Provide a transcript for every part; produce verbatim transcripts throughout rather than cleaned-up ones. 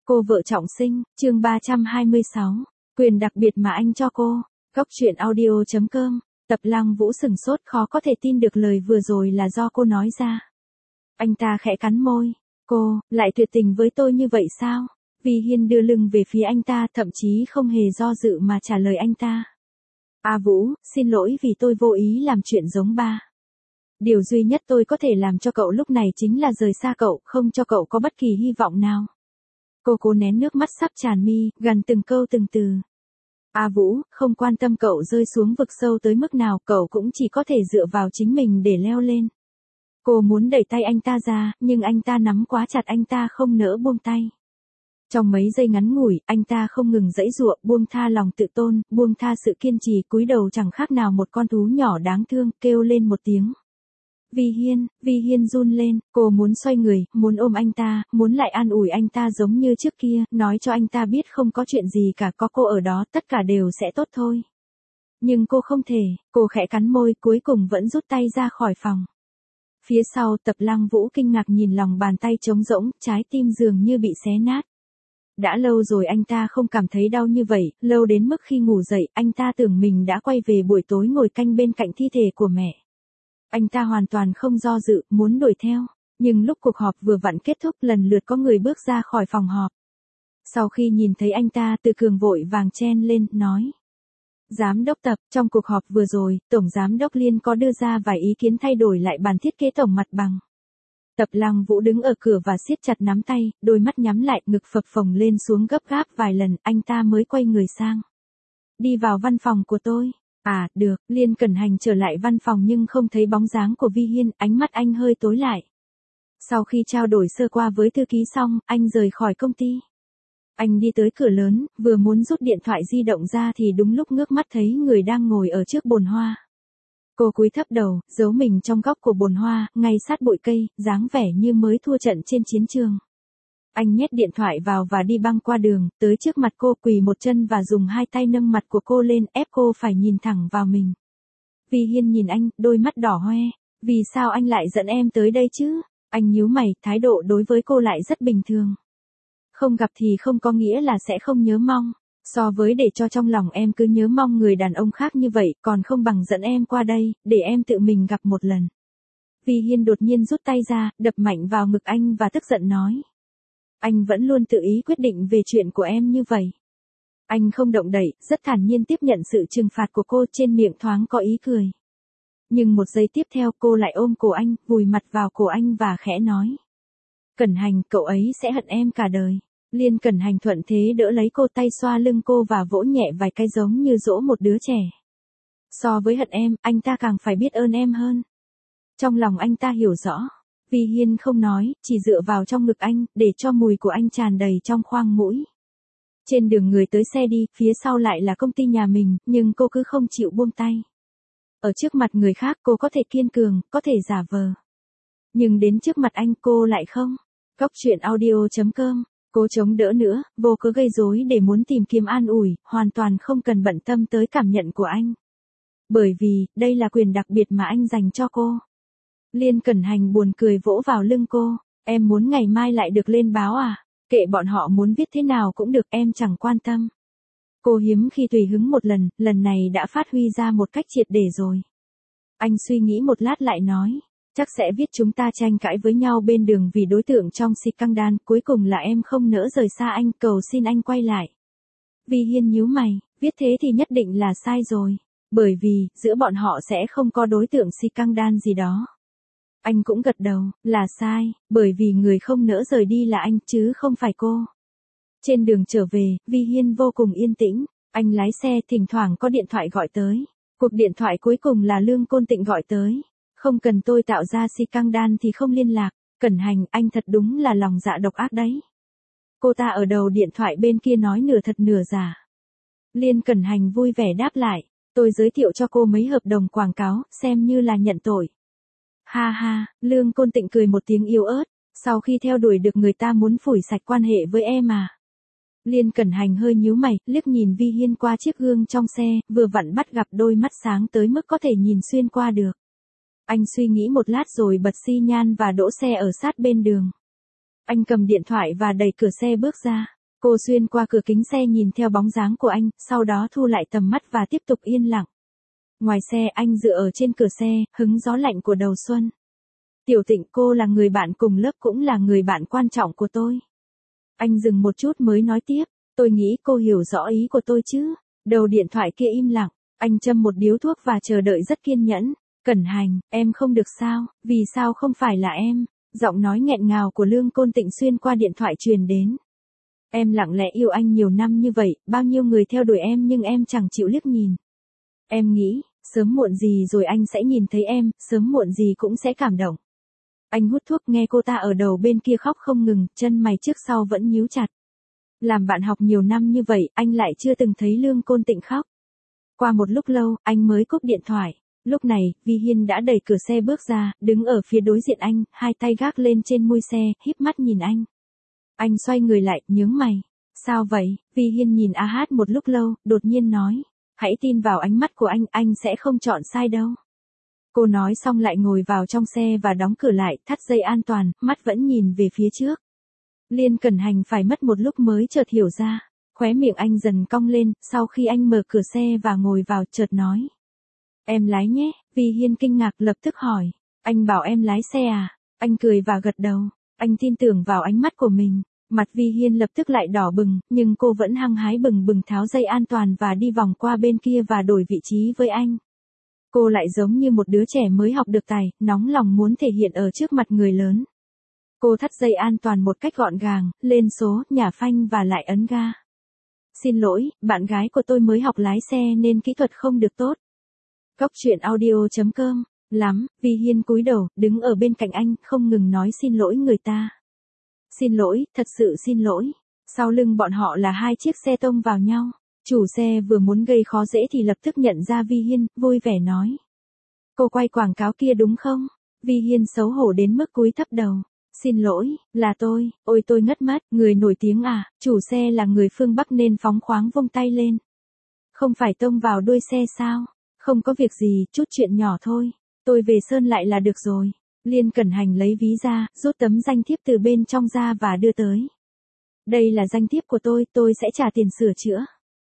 Cô vợ trọng sinh, chương ba trăm hai mươi sáu, quyền đặc biệt mà anh cho cô. Góc truyện audio chấm com, Tập Lăng Vũ sừng sốt khó có thể tin được lời vừa rồi là do cô nói ra. Anh ta khẽ cắn môi, cô, lại tuyệt tình với tôi như vậy sao? Vi Hiên đưa lưng về phía anh ta thậm chí không hề do dự mà trả lời anh ta. A Vũ, xin lỗi vì tôi vô ý làm chuyện giống ba. Điều duy nhất tôi có thể làm cho cậu lúc này chính là rời xa cậu, không cho cậu có bất kỳ hy vọng nào. Cô cố nén nước mắt sắp tràn mi, gần từng câu từng từ. A Vũ, không quan tâm cậu rơi xuống vực sâu tới mức nào, cậu cũng chỉ có thể dựa vào chính mình để leo lên. Cô muốn đẩy tay anh ta ra, nhưng anh ta nắm quá chặt, anh ta không nỡ buông tay. Trong mấy giây ngắn ngủi, anh ta không ngừng giãy giụa, buông tha lòng tự tôn, buông tha sự kiên trì, cúi đầu chẳng khác nào một con thú nhỏ đáng thương, kêu lên một tiếng. Vi Hiên, Vi Hiên run lên, cô muốn xoay người, muốn ôm anh ta, muốn lại an ủi anh ta giống như trước kia, nói cho anh ta biết không có chuyện gì cả, có cô ở đó, tất cả đều sẽ tốt thôi. Nhưng cô không thể, cô khẽ cắn môi, cuối cùng vẫn rút tay ra khỏi phòng. Phía sau, Tập Lăng Vũ kinh ngạc nhìn lòng bàn tay trống rỗng, trái tim dường như bị xé nát. Đã lâu rồi anh ta không cảm thấy đau như vậy, lâu đến mức khi ngủ dậy, anh ta tưởng mình đã quay về buổi tối ngồi canh bên cạnh thi thể của mẹ. Anh ta hoàn toàn không do dự, muốn đuổi theo. Nhưng lúc cuộc họp vừa vặn kết thúc, lần lượt có người bước ra khỏi phòng họp. Sau khi nhìn thấy anh ta, Từ Cường vội vàng chen lên, nói. Giám đốc Tập, trong cuộc họp vừa rồi, Tổng Giám đốc Liên có đưa ra vài ý kiến thay đổi lại bản thiết kế tổng mặt bằng. Tập Lăng Vũ đứng ở cửa và siết chặt nắm tay, đôi mắt nhắm lại, ngực phập phồng lên xuống gấp gáp vài lần, anh ta mới quay người sang. Đi vào văn phòng của tôi. À, được, Liên Cẩn Hành trở lại văn phòng nhưng không thấy bóng dáng của Vi Hiên, ánh mắt anh hơi tối lại. Sau khi trao đổi sơ qua với thư ký xong, anh rời khỏi công ty. Anh đi tới cửa lớn, vừa muốn rút điện thoại di động ra thì đúng lúc ngước mắt thấy người đang ngồi ở trước bồn hoa. Cô cúi thấp đầu, giấu mình trong góc của bồn hoa, ngay sát bụi cây, dáng vẻ như mới thua trận trên chiến trường. Anh nhét điện thoại vào và đi băng qua đường, tới trước mặt cô, quỳ một chân và dùng hai tay nâng mặt của cô lên, ép cô phải nhìn thẳng vào mình. Vi Hiên nhìn anh, đôi mắt đỏ hoe. Vì sao anh lại dẫn em tới đây chứ? Anh nhíu mày, thái độ đối với cô lại rất bình thường. Không gặp thì không có nghĩa là sẽ không nhớ mong. So với để cho trong lòng em cứ nhớ mong người đàn ông khác như vậy, còn không bằng dẫn em qua đây, để em tự mình gặp một lần. Vi Hiên đột nhiên rút tay ra, đập mạnh vào ngực anh và tức giận nói. Anh vẫn luôn tự ý quyết định về chuyện của em như vậy. Anh không động đậy, rất thản nhiên tiếp nhận sự trừng phạt của cô, trên miệng thoáng có ý cười. Nhưng một giây tiếp theo cô lại ôm cổ anh, vùi mặt vào cổ anh và khẽ nói. Cẩn Hành, cậu ấy sẽ hận em cả đời. Liên Cẩn Hành thuận thế đỡ lấy cô, tay xoa lưng cô và vỗ nhẹ vài cái giống như dỗ một đứa trẻ. So với hận em, anh ta càng phải biết ơn em hơn. Trong lòng anh ta hiểu rõ. Vi Hiên không nói, chỉ dựa vào trong ngực anh, để cho mùi của anh tràn đầy trong khoang mũi. Trên đường người tới xe đi, phía sau lại là công ty nhà mình, nhưng cô cứ không chịu buông tay. Ở trước mặt người khác cô có thể kiên cường, có thể giả vờ. Nhưng đến trước mặt anh cô lại không. Góc truyện audio chấm com, cô chống đỡ nữa, vô cớ gây rối để muốn tìm kiếm an ủi, hoàn toàn không cần bận tâm tới cảm nhận của anh. Bởi vì, đây là quyền đặc biệt mà anh dành cho cô. Liên Cẩn Hành buồn cười vỗ vào lưng cô, em muốn ngày mai lại được lên báo à? Kệ bọn họ muốn viết thế nào cũng được, em chẳng quan tâm. Cô hiếm khi tùy hứng một lần, lần này đã phát huy ra một cách triệt để rồi. Anh suy nghĩ một lát lại nói, chắc sẽ viết chúng ta tranh cãi với nhau bên đường vì đối tượng trong scandal, cuối cùng là em không nỡ rời xa anh, cầu xin anh quay lại. Vi Hiên nhíu mày, viết thế thì nhất định là sai rồi, bởi vì, giữa bọn họ sẽ không có đối tượng scandal gì đó. Anh cũng gật đầu, là sai, bởi vì người không nỡ rời đi là anh chứ không phải cô. Trên đường trở về, Vi Hiên vô cùng yên tĩnh, anh lái xe, thỉnh thoảng có điện thoại gọi tới. Cuộc điện thoại cuối cùng là Lương Côn Tịnh gọi tới. Không cần tôi tạo ra scandal thì không liên lạc. Cẩn Hành, anh thật đúng là lòng dạ độc ác đấy. Cô ta ở đầu điện thoại bên kia nói nửa thật nửa giả. Liên Cẩn Hành vui vẻ đáp lại, tôi giới thiệu cho cô mấy hợp đồng quảng cáo, xem như là nhận tội. Ha ha, Lương Côn Tịnh cười một tiếng yếu ớt, sau khi theo đuổi được người ta muốn phủi sạch quan hệ với em à. Liên Cẩn Hành hơi nhíu mày, liếc nhìn Vi Hiên qua chiếc gương trong xe, vừa vặn bắt gặp đôi mắt sáng tới mức có thể nhìn xuyên qua được. Anh suy nghĩ một lát rồi bật xi nhan và đỗ xe ở sát bên đường. Anh cầm điện thoại và đẩy cửa xe bước ra. Cô xuyên qua cửa kính xe nhìn theo bóng dáng của anh, sau đó thu lại tầm mắt và tiếp tục yên lặng. Ngoài xe anh dựa ở trên cửa xe, hứng gió lạnh của đầu xuân. Tiểu Tịnh, cô là người bạn cùng lớp cũng là người bạn quan trọng của tôi. Anh dừng một chút mới nói tiếp, tôi nghĩ cô hiểu rõ ý của tôi chứ. Đầu điện thoại kia im lặng, anh châm một điếu thuốc và chờ đợi rất kiên nhẫn. Cẩn Hành, em không được sao, vì sao không phải là em? Giọng nói nghẹn ngào của Lương Côn Tịnh xuyên qua điện thoại truyền đến. Em lặng lẽ yêu anh nhiều năm như vậy, bao nhiêu người theo đuổi em nhưng em chẳng chịu liếc nhìn. Em nghĩ, sớm muộn gì rồi anh sẽ nhìn thấy em, sớm muộn gì cũng sẽ cảm động. Anh hút thuốc nghe cô ta ở đầu bên kia khóc không ngừng, chân mày trước sau vẫn nhíu chặt. Làm bạn học nhiều năm như vậy, anh lại chưa từng thấy Lương Côn Tịnh khóc. Qua một lúc lâu, anh mới cúp điện thoại. Lúc này, Vi Hiên đã đẩy cửa xe bước ra, đứng ở phía đối diện anh, hai tay gác lên trên mui xe, híp mắt nhìn anh. Anh xoay người lại, nhướng mày. Sao vậy? Vi Hiên nhìn A Hát một lúc lâu, đột nhiên nói. Hãy tin vào ánh mắt của anh, anh sẽ không chọn sai đâu. Cô nói xong lại ngồi vào trong xe và đóng cửa lại, thắt dây an toàn, mắt vẫn nhìn về phía trước. Liên Cẩn Hành phải mất một lúc mới chợt hiểu ra. Khóe miệng anh dần cong lên, sau khi anh mở cửa xe và ngồi vào chợt nói. Em lái nhé, Vi Hiên kinh ngạc lập tức hỏi. Anh bảo em lái xe à? Anh cười và gật đầu. Anh tin tưởng vào ánh mắt của mình. Mặt Vi Hiên lập tức lại đỏ bừng, nhưng cô vẫn hăng hái bừng bừng tháo dây an toàn và đi vòng qua bên kia và đổi vị trí với anh. Cô lại giống như một đứa trẻ mới học được tài, nóng lòng muốn thể hiện ở trước mặt người lớn. Cô thắt dây an toàn một cách gọn gàng, lên số, nhả phanh và lại ấn ga. Xin lỗi, bạn gái của tôi mới học lái xe nên kỹ thuật không được tốt. Cốc truyện audio chấm com, lắm, Vi Hiên cúi đầu, đứng ở bên cạnh anh, không ngừng nói xin lỗi người ta. Xin lỗi, thật sự xin lỗi. Sau lưng bọn họ là hai chiếc xe tông vào nhau. Chủ xe vừa muốn gây khó dễ thì lập tức nhận ra Vi Hiên, vui vẻ nói. Cô quay quảng cáo kia đúng không? Vi Hiên xấu hổ đến mức cúi thấp đầu. Xin lỗi, là tôi, ôi tôi ngất mất, người nổi tiếng à, chủ xe là người phương Bắc nên phóng khoáng vung tay lên. Không phải tông vào đuôi xe sao? Không có việc gì, chút chuyện nhỏ thôi. Tôi về sơn lại là được rồi. Liên Cẩn Hành lấy ví ra, rút tấm danh thiếp từ bên trong ra và đưa tới. Đây là danh thiếp của tôi, tôi sẽ trả tiền sửa chữa.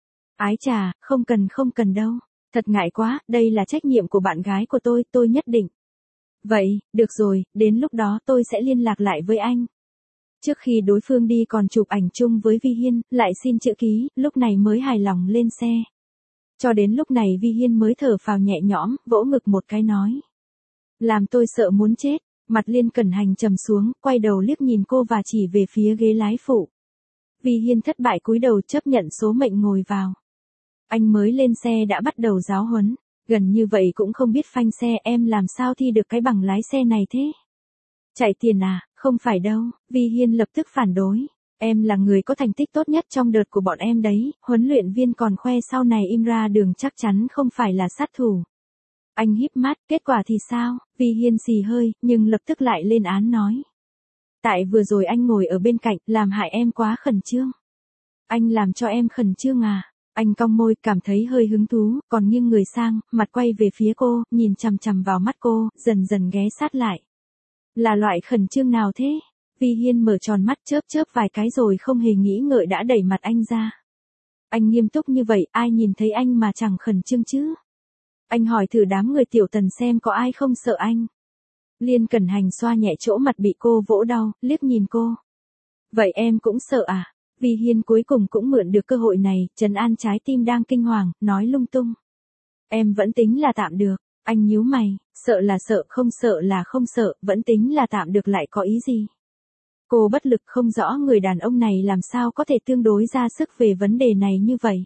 Ái chà, không cần không cần đâu. Thật ngại quá, đây là trách nhiệm của bạn gái của tôi, tôi nhất định. Vậy, được rồi, đến lúc đó tôi sẽ liên lạc lại với anh. Trước khi đối phương đi còn chụp ảnh chung với Vi Hiên, lại xin chữ ký, lúc này mới hài lòng lên xe. Cho đến lúc này Vi Hiên mới thở phào nhẹ nhõm, vỗ ngực một cái nói. Làm tôi sợ muốn chết, mặt Liên Cẩn Hành trầm xuống, quay đầu liếc nhìn cô và chỉ về phía ghế lái phụ. Vi Hiên thất bại cúi đầu chấp nhận số mệnh ngồi vào. Anh mới lên xe đã bắt đầu giáo huấn, gần như vậy cũng không biết phanh xe, em làm sao thi được cái bằng lái xe này thế? Chạy tiền à, không phải đâu, Vi Hiên lập tức phản đối. Em là người có thành tích tốt nhất trong đợt của bọn em đấy, huấn luyện viên còn khoe sau này im ra đường chắc chắn không phải là sát thủ. Anh híp mắt, kết quả thì sao? Vi Hiên xì hơi, nhưng lập tức lại lên án nói. Tại vừa rồi anh ngồi ở bên cạnh, làm hại em quá khẩn trương. Anh làm cho em khẩn trương à? Anh cong môi, cảm thấy hơi hứng thú, còn nghiêng người sang, mặt quay về phía cô, nhìn chằm chằm vào mắt cô, dần dần ghé sát lại. Là loại khẩn trương nào thế? Vi Hiên mở tròn mắt chớp chớp vài cái rồi không hề nghĩ ngợi đã đẩy mặt anh ra. Anh nghiêm túc như vậy, ai nhìn thấy anh mà chẳng khẩn trương chứ? Anh hỏi thử đám người Tiểu Tần xem có ai không sợ anh. Liên Cẩn Hành xoa nhẹ chỗ mặt bị cô vỗ đau, liếc nhìn cô. Vậy em cũng sợ à? Vi Hiên cuối cùng cũng mượn được cơ hội này, trấn an trái tim đang kinh hoàng, nói lung tung. Em vẫn tính là tạm được, anh nhíu mày, sợ là sợ, không sợ là không sợ, vẫn tính là tạm được lại có ý gì? Cô bất lực không rõ người đàn ông này làm sao có thể tương đối ra sức về vấn đề này như vậy.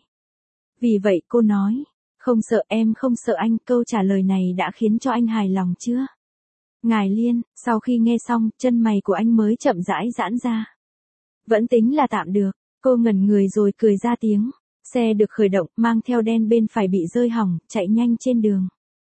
Vì vậy cô nói, không sợ em không sợ anh, câu trả lời này đã khiến cho anh hài lòng chưa? Ngài Liên, sau khi nghe xong, chân mày của anh mới chậm rãi giãn ra. Vẫn tính là tạm được, cô ngẩn người rồi cười ra tiếng. Xe được khởi động, mang theo đen bên phải bị rơi hỏng, chạy nhanh trên đường.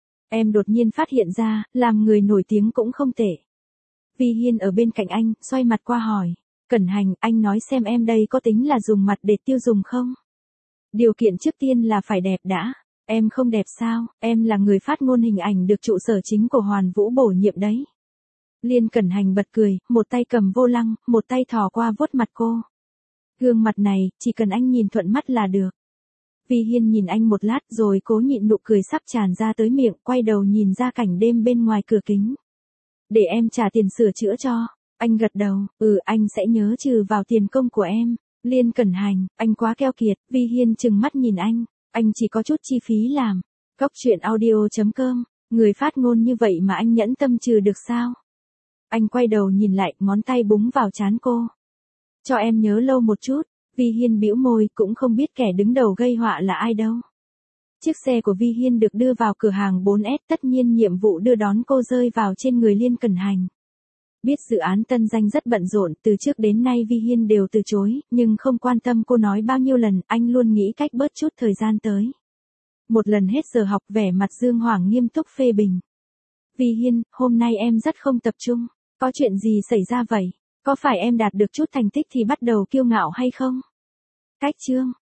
Em đột nhiên phát hiện ra, làm người nổi tiếng cũng không tệ. Vi Hiên ở bên cạnh anh, xoay mặt qua hỏi. Cẩn Hành, anh nói xem em đây có tính là dùng mặt để tiêu dùng không? Điều kiện trước tiên là phải đẹp đã. Em không đẹp sao, em là người phát ngôn hình ảnh được trụ sở chính của Hoàn Vũ bổ nhiệm đấy. Liên Cẩn Hành bật cười, một tay cầm vô lăng, một tay thò qua vuốt mặt cô. Gương mặt này, chỉ cần anh nhìn thuận mắt là được. Vi Hiên nhìn anh một lát rồi cố nhịn nụ cười sắp tràn ra tới miệng, quay đầu nhìn ra cảnh đêm bên ngoài cửa kính. Để em trả tiền sửa chữa cho. Anh gật đầu, ừ anh sẽ nhớ trừ vào tiền công của em. Liên Cẩn Hành, anh quá keo kiệt. Vi Hiên trừng mắt nhìn anh, anh chỉ có chút chi phí làm. Cốc truyện audio chấm com, người phát ngôn như vậy mà anh nhẫn tâm trừ được sao? Anh quay đầu nhìn lại, ngón tay búng vào trán cô. Cho em nhớ lâu một chút. Vi Hiên bĩu môi, cũng không biết kẻ đứng đầu gây họa là ai đâu. Chiếc xe của Vi Hiên được đưa vào cửa hàng bốn S, tất nhiên nhiệm vụ đưa đón cô rơi vào trên người Liên Cẩn Hành. Biết dự án tân danh rất bận rộn, từ trước đến nay Vi Hiên đều từ chối, nhưng không quan tâm cô nói bao nhiêu lần, anh luôn nghĩ cách bớt chút thời gian tới. Một lần hết giờ học, vẻ mặt Dương Hoàng nghiêm túc phê bình. Vi Hiên, hôm nay em rất không tập trung, có chuyện gì xảy ra vậy? Có phải em đạt được chút thành tích thì bắt đầu kiêu ngạo hay không? Cách chương